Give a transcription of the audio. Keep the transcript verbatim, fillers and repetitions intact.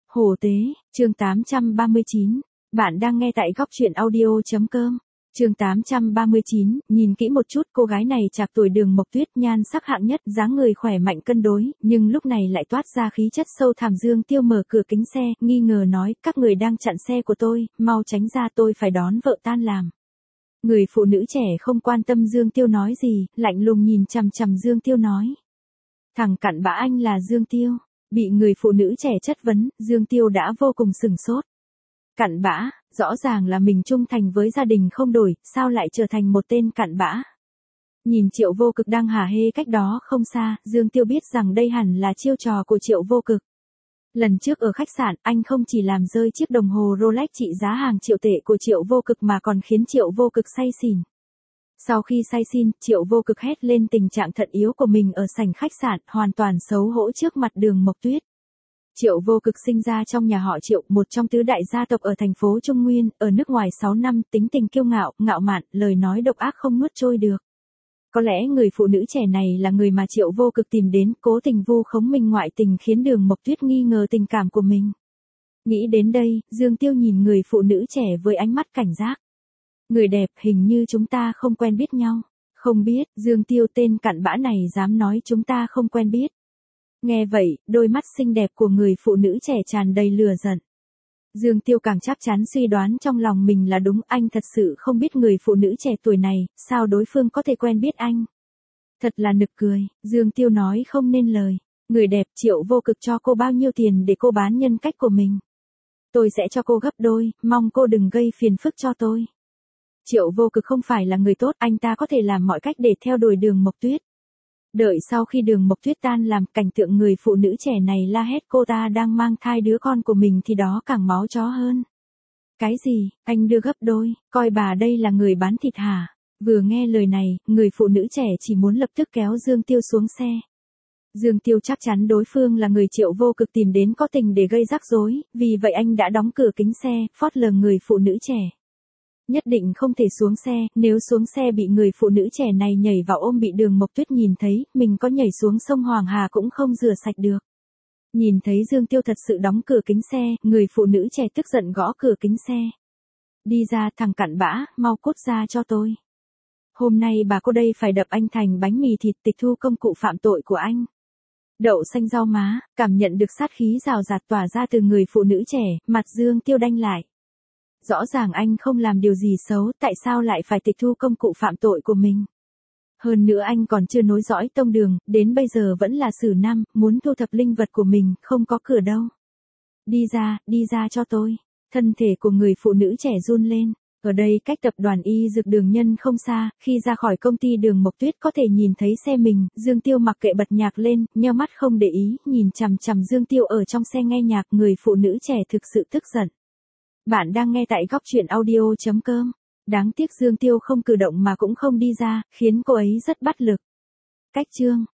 Hồ Tế, chương tám trăm ba mươi chín. Bạn đang nghe tại góc truyện audio chấm com. Chương tám trăm ba mươi chín, nhìn kỹ một chút, cô gái này trạc tuổi Đường Mộc Tuyết, nhan sắc hạng nhất, dáng người khỏe mạnh cân đối, nhưng lúc này lại toát ra khí chất sâu thẳm. Dương Tiêu mở cửa kính xe, nghi ngờ nói, các người đang chặn xe của tôi, mau tránh ra, tôi phải đón vợ tan làm. Người phụ nữ trẻ không quan tâm Dương Tiêu nói gì, lạnh lùng nhìn chằm chằm Dương Tiêu nói. Thằng cặn bã anh là Dương Tiêu. Bị người phụ nữ trẻ chất vấn, Dương Tiêu đã vô cùng sửng sốt. Cặn bã, rõ ràng là mình trung thành với gia đình không đổi, sao lại trở thành một tên cặn bã. Nhìn Triệu Vô Cực đang hả hê cách đó không xa, Dương Tiêu biết rằng đây hẳn là chiêu trò của Triệu Vô Cực. Lần trước ở khách sạn, anh không chỉ làm rơi chiếc đồng hồ Rolex trị giá hàng triệu tệ của Triệu Vô Cực mà còn khiến Triệu Vô Cực say xỉn. Sau khi say xin, Triệu Vô Cực hét lên tình trạng thận yếu của mình ở sảnh khách sạn, hoàn toàn xấu hổ trước mặt Đường Mộc Tuyết. Triệu Vô Cực sinh ra trong nhà họ Triệu, một trong tứ đại gia tộc ở thành phố Trung Nguyên, ở nước ngoài sáu năm, tính tình kiêu ngạo, ngạo mạn, lời nói độc ác không nuốt trôi được. Có lẽ người phụ nữ trẻ này là người mà Triệu Vô Cực tìm đến, cố tình vu khống mình ngoại tình khiến Đường Mộc Tuyết nghi ngờ tình cảm của mình. Nghĩ đến đây, Dương Tiêu nhìn người phụ nữ trẻ với ánh mắt cảnh giác. Người đẹp, hình như chúng ta không quen biết nhau. Không biết, Dương Tiêu, tên cặn bã này dám nói chúng ta không quen biết. Nghe vậy, đôi mắt xinh đẹp của người phụ nữ trẻ tràn đầy lửa giận. Dương Tiêu càng chắc chắn suy đoán trong lòng mình là đúng, anh thật sự không biết người phụ nữ trẻ tuổi này, sao đối phương có thể quen biết anh. Thật là nực cười, Dương Tiêu nói không nên lời. Người đẹp, Triệu Vô Cực cho cô bao nhiêu tiền để cô bán nhân cách của mình. Tôi sẽ cho cô gấp đôi, mong cô đừng gây phiền phức cho tôi. Triệu Vô Cực không phải là người tốt, anh ta có thể làm mọi cách để theo đuổi Đường Mộc Tuyết. Đợi sau khi Đường Mộc Tuyết tan làm, cảnh tượng người phụ nữ trẻ này la hét cô ta đang mang thai đứa con của mình thì đó càng máu chó hơn. Cái gì, anh đưa gấp đôi, coi bà đây là người bán thịt hả? Vừa nghe lời này, người phụ nữ trẻ chỉ muốn lập tức kéo Dương Tiêu xuống xe. Dương Tiêu chắc chắn đối phương là người Triệu Vô Cực tìm đến có tình để gây rắc rối, vì vậy anh đã đóng cửa kính xe, phớt lờ người phụ nữ trẻ. Nhất định không thể xuống xe, nếu xuống xe bị người phụ nữ trẻ này nhảy vào ôm bị Đường Mộc Tuyết nhìn thấy, mình có nhảy xuống sông Hoàng Hà cũng không rửa sạch được. Nhìn thấy Dương Tiêu thật sự đóng cửa kính xe, người phụ nữ trẻ tức giận gõ cửa kính xe. Đi ra, thằng cặn bã, mau cút ra cho tôi. Hôm nay bà cô đây phải đập anh thành bánh mì thịt, tịch thu công cụ phạm tội của anh. Đậu xanh rau má, cảm nhận được sát khí rào rạt tỏa ra từ người phụ nữ trẻ, mặt Dương Tiêu đanh lại. Rõ ràng anh không làm điều gì xấu, tại sao lại phải tịch thu công cụ phạm tội của mình? Hơn nữa anh còn chưa nối dõi tông đường, đến bây giờ vẫn là sử nam, muốn thu thập linh vật của mình, không có cửa đâu. Đi ra, đi ra cho tôi. Thân thể của người phụ nữ trẻ run lên. Ở đây cách tập đoàn Y Dược Đường Nhân không xa, khi ra khỏi công ty Đường Mộc Tuyết có thể nhìn thấy xe mình, Dương Tiêu mặc kệ bật nhạc lên, nheo mắt không để ý, nhìn chằm chằm Dương Tiêu ở trong xe nghe nhạc, người phụ nữ trẻ thực sự tức giận. Bạn đang nghe tại góc truyện audio chấm com. Đáng tiếc Dương Tiêu không cử động mà cũng không đi ra, khiến cô ấy rất bất lực. Cách chương.